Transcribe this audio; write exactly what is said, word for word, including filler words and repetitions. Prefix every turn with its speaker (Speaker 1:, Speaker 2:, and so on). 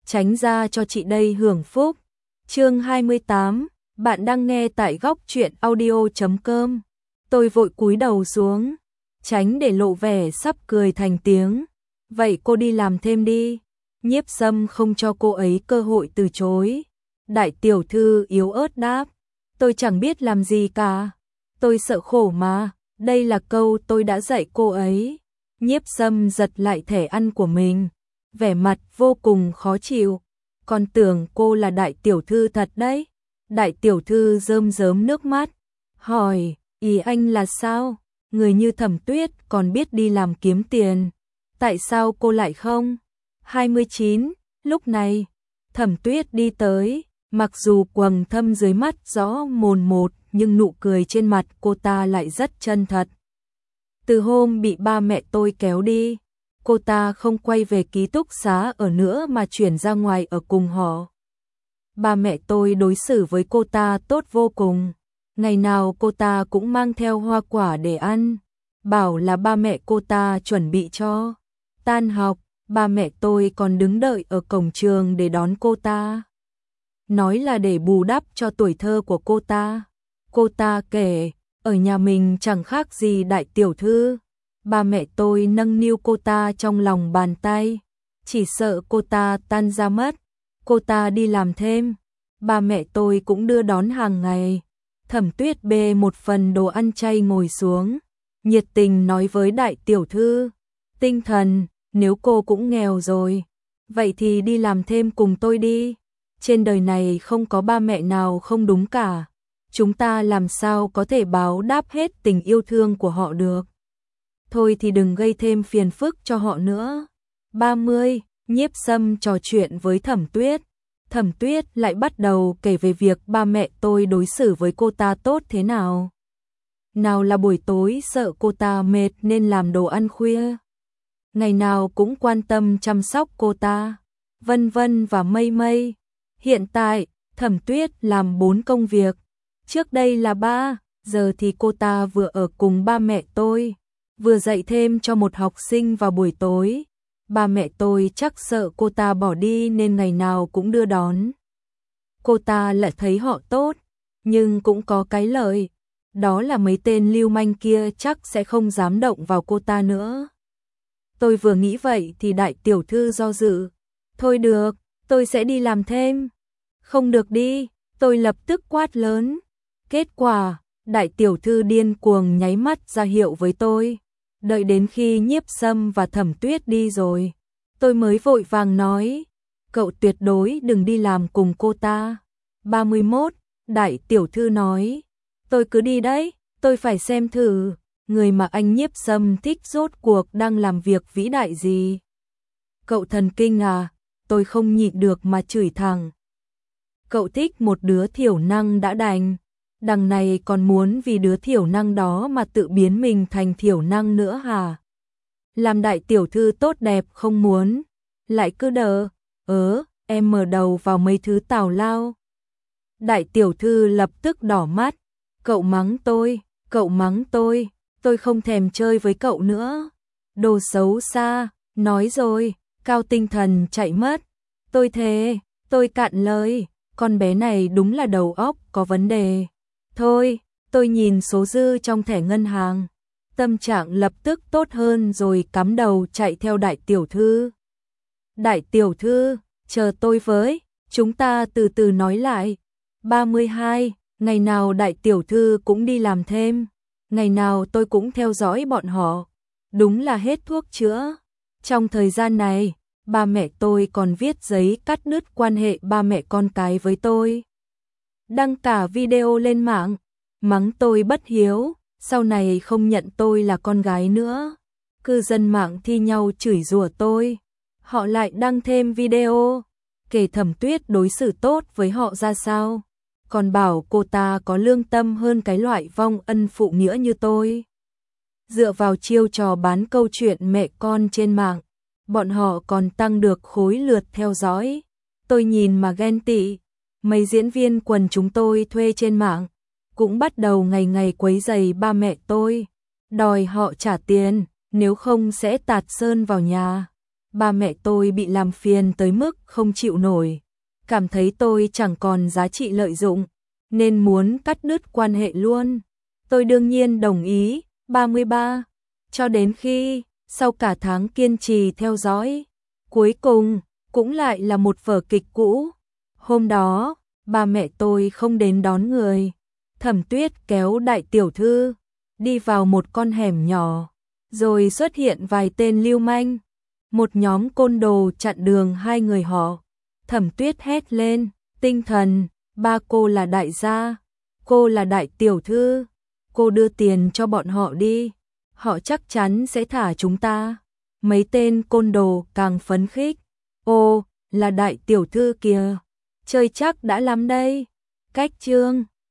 Speaker 1: tránh ra cho chị đây hưởng phúc. Chương hai mươi tám, bạn đang nghe tại góc truyện audio chấm com. Tôi vội cúi đầu xuống, tránh để lộ vẻ sắp cười thành tiếng. Vậy cô đi làm thêm đi. Nhiếp Sâm không cho cô ấy cơ hội từ chối. Đại tiểu thư yếu ớt đáp. Tôi chẳng biết làm gì cả. Tôi sợ khổ mà. Đây là câu tôi đã dạy cô ấy. Nhiếp Sâm giật lại thẻ ăn của mình, vẻ mặt vô cùng khó chịu. Còn tưởng cô là đại tiểu thư thật đấy. Đại tiểu thư rơm rớm nước mắt, hỏi, ý anh là sao? Người như Thẩm Tuyết còn biết đi làm kiếm tiền, tại sao cô lại không? hai mươi chín, lúc này, Thẩm Tuyết đi tới, mặc dù quầng thâm dưới mắt rõ mồn một, nhưng nụ cười trên mặt cô ta lại rất chân thật. Từ hôm bị ba mẹ tôi kéo đi, cô ta không quay về ký túc xá ở nữa mà chuyển ra ngoài ở cùng họ. Ba mẹ tôi đối xử với cô ta tốt vô cùng. Ngày nào cô ta cũng mang theo hoa quả để ăn, bảo là ba mẹ cô ta chuẩn bị cho. Tan học, ba mẹ tôi còn đứng đợi ở cổng trường để đón cô ta. Nói là để bù đắp cho tuổi thơ của cô ta. Cô ta kể, ở nhà mình chẳng khác gì đại tiểu thư. Ba mẹ tôi nâng niu cô ta trong lòng bàn tay, chỉ sợ cô ta tan ra mất. Cô ta đi làm thêm, ba mẹ tôi cũng đưa đón hàng ngày. Thẩm Tuyết bê một phần đồ ăn chay ngồi xuống, nhiệt tình nói với đại tiểu thư, tinh thần, nếu cô cũng nghèo rồi, vậy thì đi làm thêm cùng tôi đi. Trên đời này không có ba mẹ nào không đúng cả. Chúng ta làm sao có thể báo đáp hết tình yêu thương của họ được. Thôi thì đừng gây thêm phiền phức cho họ nữa. ba mươi, Nhiếp Sâm trò chuyện với Thẩm Tuyết. Thẩm Tuyết lại bắt đầu kể về việc ba mẹ tôi đối xử với cô ta tốt thế nào. Nào là buổi tối sợ cô ta mệt nên làm đồ ăn khuya. Ngày nào cũng quan tâm chăm sóc cô ta. Vân vân và mây mây. Hiện tại, Thẩm Tuyết làm bốn công việc. Trước đây là ba, giờ thì cô ta vừa ở cùng ba mẹ tôi, vừa dạy thêm cho một học sinh vào buổi tối. Ba mẹ tôi chắc sợ cô ta bỏ đi nên ngày nào cũng đưa đón. Cô ta lại thấy họ tốt, nhưng cũng có cái lợi, đó là mấy tên lưu manh kia chắc sẽ không dám động vào cô ta nữa. Tôi vừa nghĩ vậy thì đại tiểu thư do dự. Thôi được, tôi sẽ đi làm thêm. Không được đi, tôi lập tức quát lớn. Kết quả, đại tiểu thư điên cuồng nháy mắt ra hiệu với tôi. Đợi đến khi Nhiếp Sâm và Thẩm Tuyết đi rồi, tôi mới vội vàng nói, cậu tuyệt đối đừng đi làm cùng cô ta. ba mươi mốt, đại tiểu thư nói, tôi cứ đi đấy, tôi phải xem thử, người mà anh Nhiếp Sâm thích rốt cuộc đang làm việc vĩ đại gì. Cậu thần kinh à, tôi không nhịn được mà chửi thẳng. Cậu thích một đứa thiểu năng đã đành, đằng này còn muốn vì đứa thiểu năng đó mà tự biến mình thành thiểu năng nữa hả? Làm đại tiểu thư tốt đẹp không muốn, lại cứ đờ, ớ, em mở đầu vào mấy thứ tào lao. Đại tiểu thư lập tức đỏ mắt, cậu mắng tôi, cậu mắng tôi, tôi không thèm chơi với cậu nữa. Đồ xấu xa, nói rồi, cao tinh thần chạy mất. Tôi thề, tôi cạn lời, con bé này đúng là đầu óc có vấn đề. Thôi, tôi nhìn số dư trong thẻ ngân hàng, tâm trạng lập tức tốt hơn rồi cắm đầu chạy theo đại tiểu thư. Đại tiểu thư, chờ tôi với, chúng ta từ từ nói lại. ba mươi hai, ngày nào đại tiểu thư cũng đi làm thêm, ngày nào tôi cũng theo dõi bọn họ, đúng là hết thuốc chữa. Trong thời gian này, ba mẹ tôi còn viết giấy cắt đứt quan hệ ba mẹ con cái với tôi. Đăng cả video lên mạng, mắng tôi bất hiếu, sau này không nhận tôi là con gái nữa. Cư dân mạng thi nhau chửi rủa tôi. Họ lại đăng thêm video, kể Thẩm Tuyết đối xử tốt với họ ra sao, còn bảo cô ta có lương tâm hơn cái loại vong ân phụ nghĩa như tôi. Dựa vào chiêu trò bán câu chuyện mẹ con trên mạng, bọn họ còn tăng được khối lượt theo dõi. Tôi nhìn mà ghen tị. Mấy diễn viên quần chúng tôi thuê trên mạng cũng bắt đầu ngày ngày quấy rầy ba mẹ tôi, đòi họ trả tiền, nếu không sẽ tạt sơn vào nhà. ba mẹ tôi bị làm phiền tới mức không chịu nổi, cảm thấy tôi chẳng còn giá trị lợi dụng, nên muốn cắt đứt quan hệ luôn. Tôi đương nhiên đồng ý. ba mươi ba. Cho đến khi, sau cả tháng kiên trì theo dõi, cuối cùng, cũng lại là một vở kịch cũ. Hôm đó, ba mẹ tôi không đến đón người. Thẩm Tuyết kéo đại tiểu thư đi vào một con hẻm nhỏ, rồi xuất hiện vài tên lưu manh. Một nhóm côn đồ chặn đường hai người họ. Thẩm Tuyết hét lên, tinh thần, ba cô là đại gia, cô là đại tiểu thư, cô đưa tiền cho bọn họ đi, họ chắc chắn sẽ thả chúng ta. Mấy tên côn đồ càng phấn khích, ô, là đại tiểu thư kìa, chơi chắc đã lắm đây. Cách chương